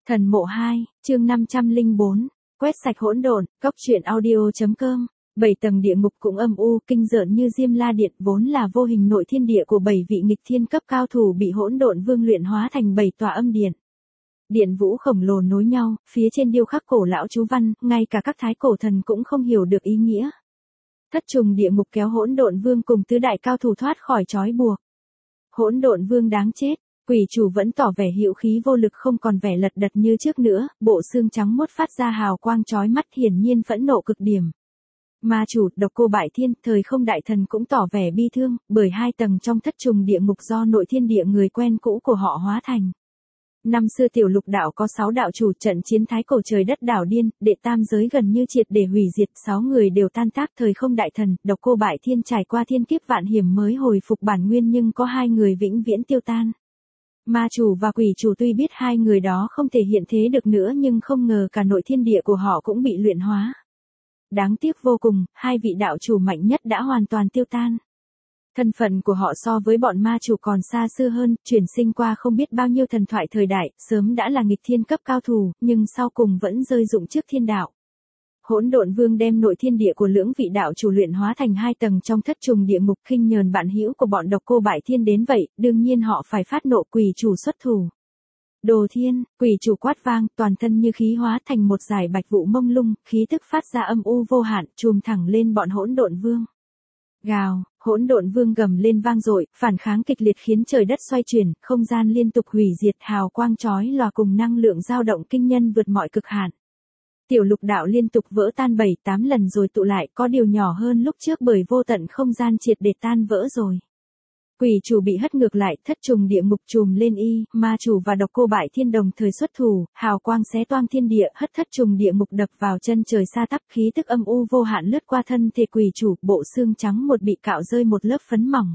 Thần mộ 2, chương 504, quét sạch hỗn độn, cóc truyện audio.com. 7 tầng địa ngục cũng âm u, kinh rợn như Diêm La Điện, vốn là vô hình nội thiên địa của 7 vị nghịch thiên cấp cao thủ bị hỗn độn vương luyện hóa thành 7 tòa âm điện. Điện vũ khổng lồ nối nhau, phía trên điêu khắc cổ lão chú văn, ngay cả các thái cổ thần cũng không hiểu được ý nghĩa. Thất trùng địa ngục kéo hỗn độn vương cùng tứ đại cao thủ thoát khỏi trói buộc. Hỗn độn vương đáng chết. Quỷ chủ vẫn tỏ vẻ hữu khí vô lực, không còn vẻ lật đật như trước nữa, bộ xương trắng muốt phát ra hào quang chói mắt, hiển nhiên phẫn nộ cực điểm. Ma chủ, Độc Cô Bại Thiên, Thời Không Đại Thần cũng tỏ vẻ bi thương, bởi 2 tầng trong thất trùng địa ngục do nội thiên địa người quen cũ của họ hóa thành. Năm xưa tiểu lục đạo có 6 đạo chủ, trận chiến thái cổ trời đất đảo điên, đệ tam giới gần như triệt để hủy diệt, 6 người đều tan tác. Thời Không Đại Thần, Độc Cô Bại Thiên trải qua thiên kiếp vạn hiểm mới hồi phục bản nguyên, nhưng có 2 người vĩnh viễn tiêu tan. Ma chủ và quỷ chủ tuy biết 2 người đó không thể hiện thế được nữa, nhưng không ngờ cả nội thiên địa của họ cũng bị luyện hóa. Đáng tiếc vô cùng, 2 vị đạo chủ mạnh nhất đã hoàn toàn tiêu tan. Thân phận của họ so với bọn ma chủ còn xa xưa hơn, chuyển sinh qua không biết bao nhiêu thần thoại thời đại, sớm đã là nghịch thiên cấp cao thủ, nhưng sau cùng vẫn rơi dụng trước thiên đạo. Hỗn độn vương đem nội thiên địa của lưỡng vị đạo chủ luyện hóa thành 2 tầng trong thất trùng địa ngục, khinh nhờn bạn hữu của bọn Độc Cô Bại Thiên đến vậy, đương nhiên họ phải phát nộ. Quỷ chủ xuất thủ. Đồ Thiên, quỷ chủ quát vang, toàn thân như khí hóa thành một dải bạch vụ mông lung, khí tức phát ra âm u vô hạn, chùm thẳng lên bọn hỗn độn vương. Gào, hỗn độn vương gầm lên vang dội, phản kháng kịch liệt khiến trời đất xoay chuyển, không gian liên tục hủy diệt, hào quang chói lòa cùng năng lượng dao động kinh nhân vượt mọi cực hạn. Tiểu lục đạo liên tục vỡ tan 7-8 lần rồi tụ lại, có điều nhỏ hơn lúc trước bởi vô tận không gian triệt để tan vỡ rồi. Quỷ chủ bị hất ngược lại, thất trùng địa ngục trùm lên y, ma chủ và Độc Cô Bại Thiên đồng thời xuất thủ, hào quang xé toang thiên địa, hất thất trùng địa ngục đập vào chân trời xa tắp, khí tức âm u vô hạn lướt qua thân thể quỷ chủ, bộ xương trắng một bị cạo rơi một lớp phấn mỏng.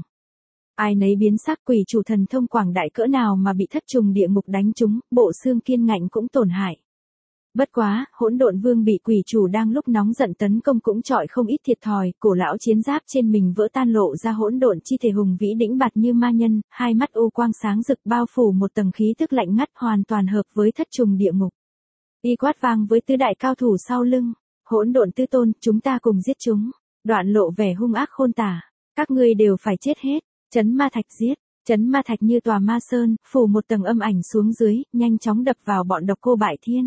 Ai nấy biến sắc, quỷ chủ thần thông quảng đại cỡ nào mà bị thất trùng địa ngục đánh trúng, bộ xương kiên ngạnh cũng tổn hại. Bất quá, hỗn độn vương bị quỷ chủ đang lúc nóng giận tấn công cũng chọi không ít thiệt thòi, cổ lão chiến giáp trên mình vỡ tan, lộ ra hỗn độn chi thể hùng vĩ đĩnh bạt như ma nhân, 2 mắt u quang sáng rực bao phủ một tầng khí tức lạnh ngắt hoàn toàn hợp với thất trùng địa ngục. Y quát vang với tứ đại cao thủ sau lưng, hỗn độn tứ tôn, chúng ta cùng giết chúng. Đoạn lộ vẻ hung ác khôn tả, các ngươi đều phải chết hết. Chấn ma thạch giết. Chấn ma thạch như tòa ma sơn, phủ một tầng âm ảnh xuống dưới, nhanh chóng đập vào bọn Độc Cô Bại Thiên.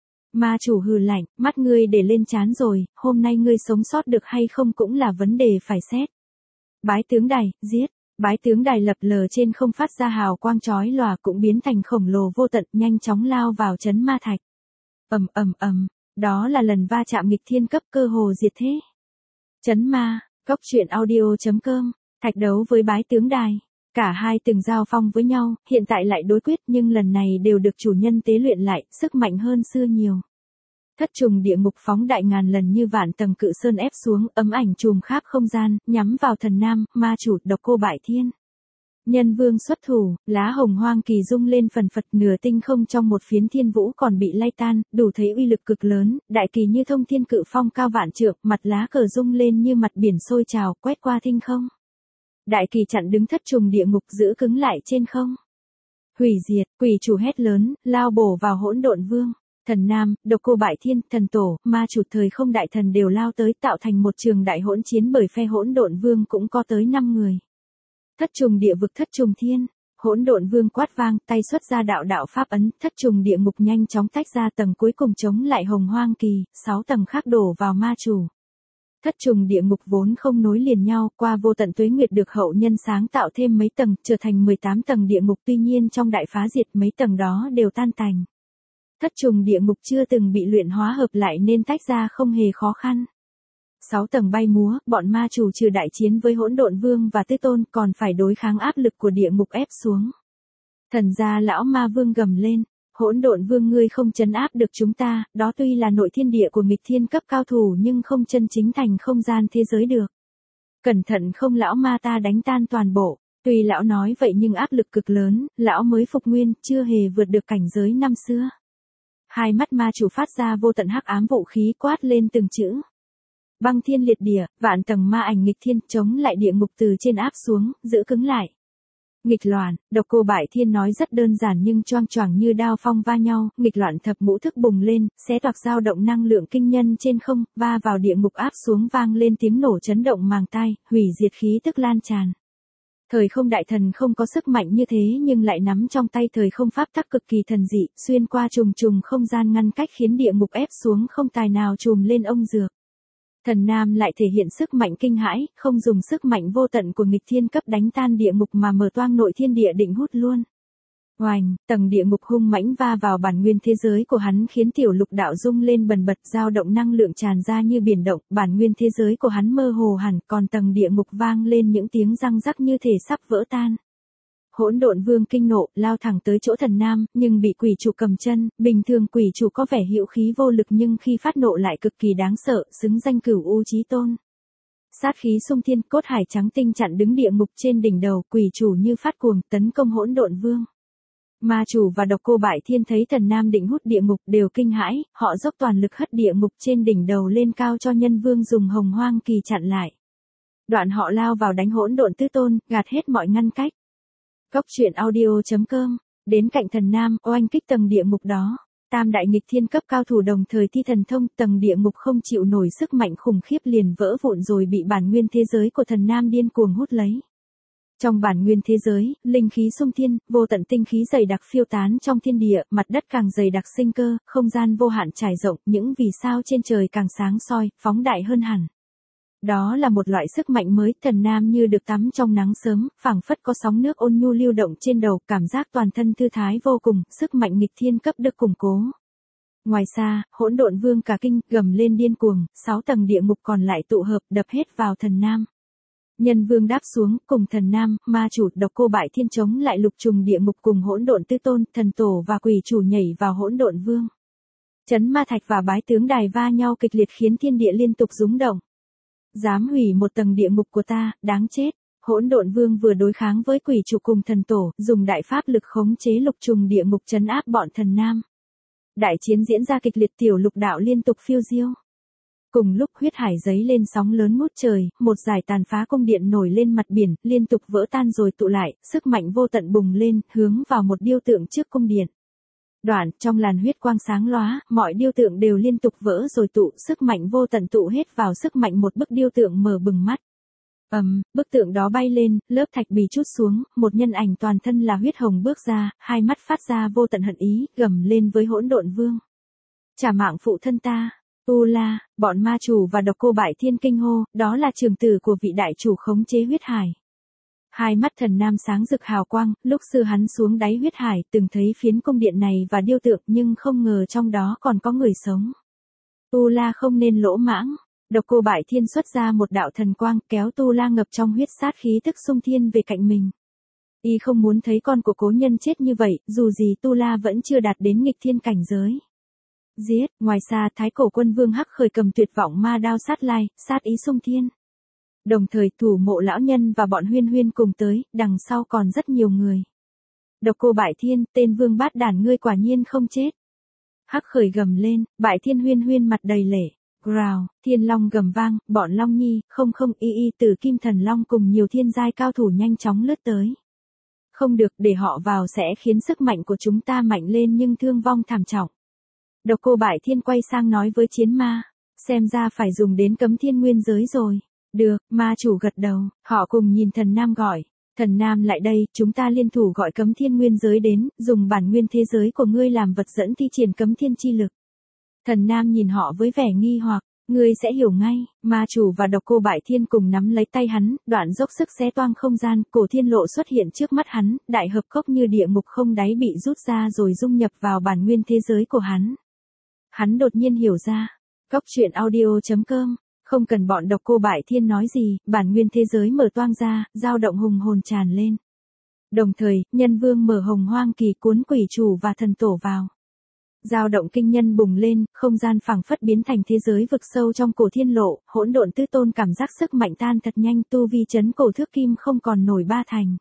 Ma chủ hừ lạnh, mắt ngươi để lên trán rồi, hôm nay ngươi sống sót được hay không cũng là vấn đề phải xét. Bái tướng đài, giết. Bái tướng đài lập lờ trên không phát ra hào quang chói lòa, cũng biến thành khổng lồ vô tận, nhanh chóng lao vào chấn ma thạch. Ầm, đó là lần va chạm nghịch thiên cấp cơ hồ diệt thế. Chấn ma, cóc truyện audio.com, thạch đấu với bái tướng đài. Cả hai từng giao phong với nhau, hiện tại lại đối quyết, nhưng lần này đều được chủ nhân tế luyện lại, sức mạnh hơn xưa nhiều. Thất trùng địa ngục phóng đại ngàn lần như vạn tầng cự sơn ép xuống, ấm ảnh trùm khắp không gian, nhắm vào thần nam, ma chủ, Độc Cô Bại Thiên. Nhân vương xuất thủ, lá hồng hoang kỳ rung lên phần phật, nửa tinh không trong một phiến thiên vũ còn bị lay tan, đủ thấy uy lực cực lớn, đại kỳ như thông thiên cự phong cao vạn trượng, mặt lá cờ rung lên như mặt biển sôi trào, quét qua thinh không. Đại kỳ chặn đứng thất trùng địa ngục, giữ cứng lại trên không. Hủy diệt, quỷ chủ hét lớn, lao bổ vào hỗn độn vương. Thần nam, Độc Cô Bại Thiên, thần tổ, ma chủ, Thời Không Đại Thần đều lao tới, tạo thành một trường đại hỗn chiến, bởi phe hỗn độn vương cũng có tới 5 người. Thất trùng địa vực, thất trùng thiên. Hỗn độn vương quát vang, tay xuất ra đạo pháp ấn, thất trùng địa ngục nhanh chóng tách ra, tầng cuối cùng chống lại hồng hoang kỳ, 6 tầng khác đổ vào ma chủ. Thất trùng địa ngục vốn không nối liền nhau, qua vô tận tuế nguyệt được hậu nhân sáng tạo thêm mấy tầng, trở thành 18 tầng địa ngục, tuy nhiên trong đại phá diệt mấy tầng đó đều tan tành. Thất trùng địa ngục chưa từng bị luyện hóa hợp lại nên tách ra không hề khó khăn. 6 tầng bay múa, bọn ma chủ trừ đại chiến với hỗn độn vương và tứ tôn còn phải đối kháng áp lực của địa ngục ép xuống. Thần gia lão ma vương gầm lên. Hỗn độn vương, ngươi không trấn áp được chúng ta, đó tuy là nội thiên địa của nghịch thiên cấp cao thủ nhưng không chân chính thành không gian thế giới được. Cẩn thận không lão ma ta đánh tan toàn bộ. Tuy lão nói vậy nhưng áp lực cực lớn, lão mới phục nguyên, chưa hề vượt được cảnh giới năm xưa. 2 mắt ma chủ phát ra vô tận hắc ám vũ khí, quát lên từng chữ. Băng thiên liệt địa, vạn tầng ma ảnh nghịch thiên, chống lại địa ngục từ trên áp xuống, giữ cứng lại. Nghịch loạn, Độc Cô Bại Thiên nói rất đơn giản nhưng choang choàng như đao phong va nhau, nghịch loạn thập ngũ thức bùng lên, xé toạc dao động năng lượng kinh nhân trên không, va vào địa ngục áp xuống vang lên tiếng nổ chấn động màng tai, hủy diệt khí tức lan tràn. Thời không đại thần không có sức mạnh như thế nhưng lại nắm trong tay thời không pháp tắc cực kỳ thần dị, xuyên qua trùng trùng không gian ngăn cách khiến địa ngục ép xuống không tài nào trùm lên ông dược. Thần Nam lại thể hiện sức mạnh kinh hãi, không dùng sức mạnh vô tận của nghịch thiên cấp đánh tan địa ngục mà mở toang nội thiên địa định hút luôn. Oành, tầng địa ngục hung mãnh va vào bản nguyên thế giới của hắn khiến tiểu lục đạo rung lên bần bật, dao động năng lượng tràn ra như biển động, bản nguyên thế giới của hắn mơ hồ hẳn, còn tầng địa ngục vang lên những tiếng răng rắc như thể sắp vỡ tan. Hỗn Độn Vương kinh nộ, lao thẳng tới chỗ Thần Nam, nhưng bị quỷ chủ cầm chân, bình thường quỷ chủ có vẻ hữu khí vô lực nhưng khi phát nộ lại cực kỳ đáng sợ, xứng danh Cửu U Chí Tôn. Sát khí xung thiên, cốt hải trắng tinh chặn đứng địa ngục trên đỉnh đầu, quỷ chủ như phát cuồng tấn công Hỗn Độn Vương. Ma chủ và Độc Cô Bại Thiên thấy Thần Nam định hút địa ngục đều kinh hãi, họ dốc toàn lực hất địa ngục trên đỉnh đầu lên cao cho Nhân Vương dùng Hồng Hoang Kỳ chặn lại. Đoạn họ lao vào đánh Hỗn Độn Tứ Tôn, gạt hết mọi ngăn cách. Cốc truyện audio.com, đến cạnh Thần Nam, oanh kích tầng địa ngục đó. Tam đại nghịch thiên cấp cao thủ đồng thời thi thần thông, tầng địa ngục không chịu nổi sức mạnh khủng khiếp liền vỡ vụn rồi bị bản nguyên thế giới của Thần Nam điên cuồng hút lấy. Trong bản nguyên thế giới, linh khí xung thiên, vô tận tinh khí dày đặc phiêu tán trong thiên địa, mặt đất càng dày đặc sinh cơ, không gian vô hạn trải rộng, những vì sao trên trời càng sáng soi, phóng đại hơn hẳn. Đó là một loại sức mạnh mới, Thần Nam như được tắm trong nắng sớm, phảng phất có sóng nước ôn nhu lưu động trên đầu, cảm giác toàn thân thư thái vô cùng, sức mạnh nghịch thiên cấp được củng cố. Ngoài xa, Hỗn Độn Vương cả kinh, gầm lên điên cuồng, 6 tầng địa ngục còn lại tụ hợp, đập hết vào Thần Nam. Nhân Vương đáp xuống, cùng Thần Nam, ma chủ, Độc Cô Bại Thiên chống lại lục trùng địa ngục cùng Hỗn Độn Tứ Tôn, thần tổ và quỷ chủ nhảy vào Hỗn Độn Vương. Chấn ma thạch và bái tướng đài va nhau kịch liệt khiến thiên địa liên tục rúng động. Dám hủy một tầng địa ngục của ta, đáng chết. Hỗn Độn Vương vừa đối kháng với quỷ chủ cùng thần tổ, dùng đại pháp lực khống chế lục trùng địa ngục trấn áp bọn Thần Nam. Đại chiến diễn ra kịch liệt, tiểu lục đạo liên tục phiêu diêu. Cùng lúc huyết hải giấy lên sóng lớn ngút trời, một dải tàn phá cung điện nổi lên mặt biển, liên tục vỡ tan rồi tụ lại, sức mạnh vô tận bùng lên, hướng vào một điêu tượng trước cung điện. Đoạn, trong làn huyết quang sáng lóa, mọi điêu tượng đều liên tục vỡ rồi tụ, sức mạnh vô tận tụ hết vào sức mạnh một bức điêu tượng mở bừng mắt. Bức tượng đó bay lên, lớp thạch bì trút xuống, một nhân ảnh toàn thân là huyết hồng bước ra, hai mắt phát ra vô tận hận ý, gầm lên với Hỗn Độn Vương. Trả mạng phụ thân ta. Tu La, bọn ma chủ và Độc Cô Bại Thiên kinh hô, đó là trường tử của vị đại chủ khống chế huyết hải. Hai mắt Thần Nam sáng rực hào quang, lúc xưa hắn xuống đáy huyết hải, từng thấy phiến cung điện này và điêu tượng nhưng không ngờ trong đó còn có người sống. Tu La không nên lỗ mãng. Độc Cô Bại Thiên xuất ra một đạo thần quang, kéo Tu La ngập trong huyết sát khí tức xung thiên về cạnh mình. Y không muốn thấy con của cố nhân chết như vậy, dù gì Tu La vẫn chưa đạt đến nghịch thiên cảnh giới. Giết, ngoài xa Thái Cổ Quân Vương Hắc khởi cầm tuyệt vọng ma đao sát lai, sát ý xung thiên. Đồng thời Thủ Mộ lão nhân và bọn Huyên Huyên cùng tới, đằng sau còn rất nhiều người. Độc Cô Bại Thiên, tên vương bát đản ngươi quả nhiên không chết. Hắc khởi gầm lên, Bại Thiên Huyên Huyên mặt đầy lệ. Growl, Thiên Long gầm vang, bọn Long Nhi, không y từ Kim Thần Long cùng nhiều thiên giai cao thủ nhanh chóng lướt tới. Không được, để họ vào sẽ khiến sức mạnh của chúng ta mạnh lên nhưng thương vong thảm trọng. Độc Cô Bại Thiên quay sang nói với chiến ma, xem ra phải dùng đến cấm thiên nguyên giới rồi. Được, ma chủ gật đầu, họ cùng nhìn Thần Nam gọi. Thần Nam lại đây, chúng ta liên thủ gọi cấm thiên nguyên giới đến, dùng bản nguyên thế giới của ngươi làm vật dẫn thi triển cấm thiên chi lực. Thần Nam nhìn họ với vẻ nghi hoặc, ngươi sẽ hiểu ngay, ma chủ và Độc Cô Bại Thiên cùng nắm lấy tay hắn, đoạn dốc sức xé toang không gian, cổ thiên lộ xuất hiện trước mắt hắn, đại hợp cốc như địa ngục không đáy bị rút ra rồi dung nhập vào bản nguyên thế giới của hắn. Hắn đột nhiên hiểu ra, cốc truyện audio.com, không cần bọn Độc Cô Bại Thiên nói gì, bản nguyên thế giới mở toang ra, dao động hùng hồn tràn lên. Đồng thời, Nhân Vương mở Hồng Hoang Kỳ cuốn quỷ chủ và thần tổ vào. Dao động kinh nhân bùng lên, không gian phảng phất biến thành thế giới vực sâu trong cổ thiên lộ, Hỗn Độn Tứ Tôn cảm giác sức mạnh tan thật nhanh, tu vi chấn cổ thước kim không còn nổi ba thành.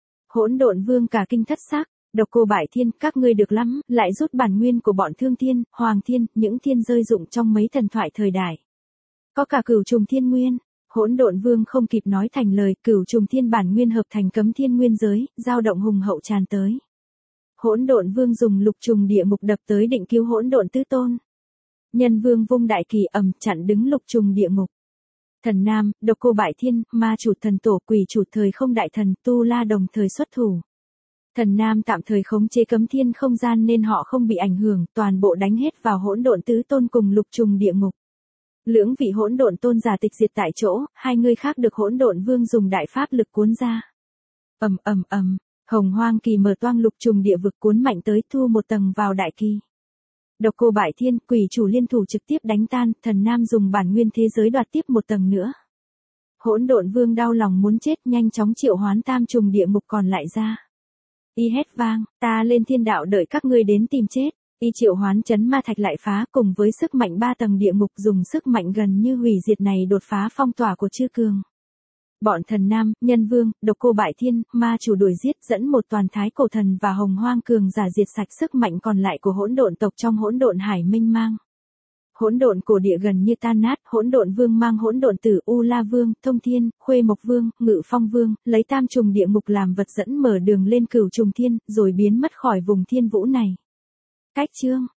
Hỗn Độn Vương cả kinh thất xác, Độc Cô Bại Thiên, các ngươi được lắm, lại rút bản nguyên của bọn Thương Thiên, Hoàng Thiên, những thiên rơi dụng trong mấy thần thoại thời đại. Có cả Cửu Trùng Thiên Nguyên. Hỗn Độn Vương không kịp nói thành lời, Cửu Trùng Thiên bản nguyên hợp thành cấm thiên nguyên giới, dao động hùng hậu tràn tới. Hỗn Độn Vương dùng lục trùng địa ngục đập tới định cứu Hỗn Độn Tứ Tôn. Nhân Vương vung đại kỳ chặn đứng lục trùng địa ngục. Thần Nam, Độc Cô Bại Thiên, Ma Chủ Thần Tổ, Quỷ Chủ Thời Không Đại Thần, Tu La đồng thời xuất thủ. Thần Nam tạm thời khống chế cấm thiên không gian nên họ không bị ảnh hưởng, toàn bộ đánh hết vào Hỗn Độn Tứ Tôn cùng lục trùng địa ngục. Lưỡng vị Hỗn Độn Tôn giả tịch diệt tại chỗ, hai người khác được Hỗn Độn Vương dùng đại pháp lực cuốn ra. Hồng Hoang Kỳ mở toang lục trùng địa vực cuốn mạnh tới thu một tầng vào đại kỳ. Độc Cô Bại Thiên, Quỷ Chủ liên thủ trực tiếp đánh tan, Thần Nam dùng bản nguyên thế giới đoạt tiếp một tầng nữa. Hỗn Độn Vương đau lòng muốn chết, nhanh chóng triệu hoán tam trùng địa ngục còn lại ra. Y hét vang, ta lên thiên đạo đợi các ngươi đến tìm chết. Y triệu hoán chấn ma thạch lại phá, cùng với sức mạnh 3 tầng địa ngục dùng sức mạnh gần như hủy diệt này đột phá phong tỏa của Chư Cường. Bọn Thần Nam, Nhân Vương, Độc Cô Bại Thiên, Ma Chủ đuổi giết, dẫn một toàn Thái Cổ Thần và Hồng Hoang Cường giả diệt sạch sức mạnh còn lại của hỗn độn tộc trong hỗn độn hải mênh mang. Hỗn độn cổ địa gần như tan nát, Hỗn Độn Vương mang Hỗn Độn Tử, U La Vương, Thông Thiên, Khuê Mộc Vương, Ngự Phong Vương, lấy tam trùng địa ngục làm vật dẫn mở đường lên Cửu Trùng Thiên, rồi biến mất khỏi vùng thiên vũ này. Cách chương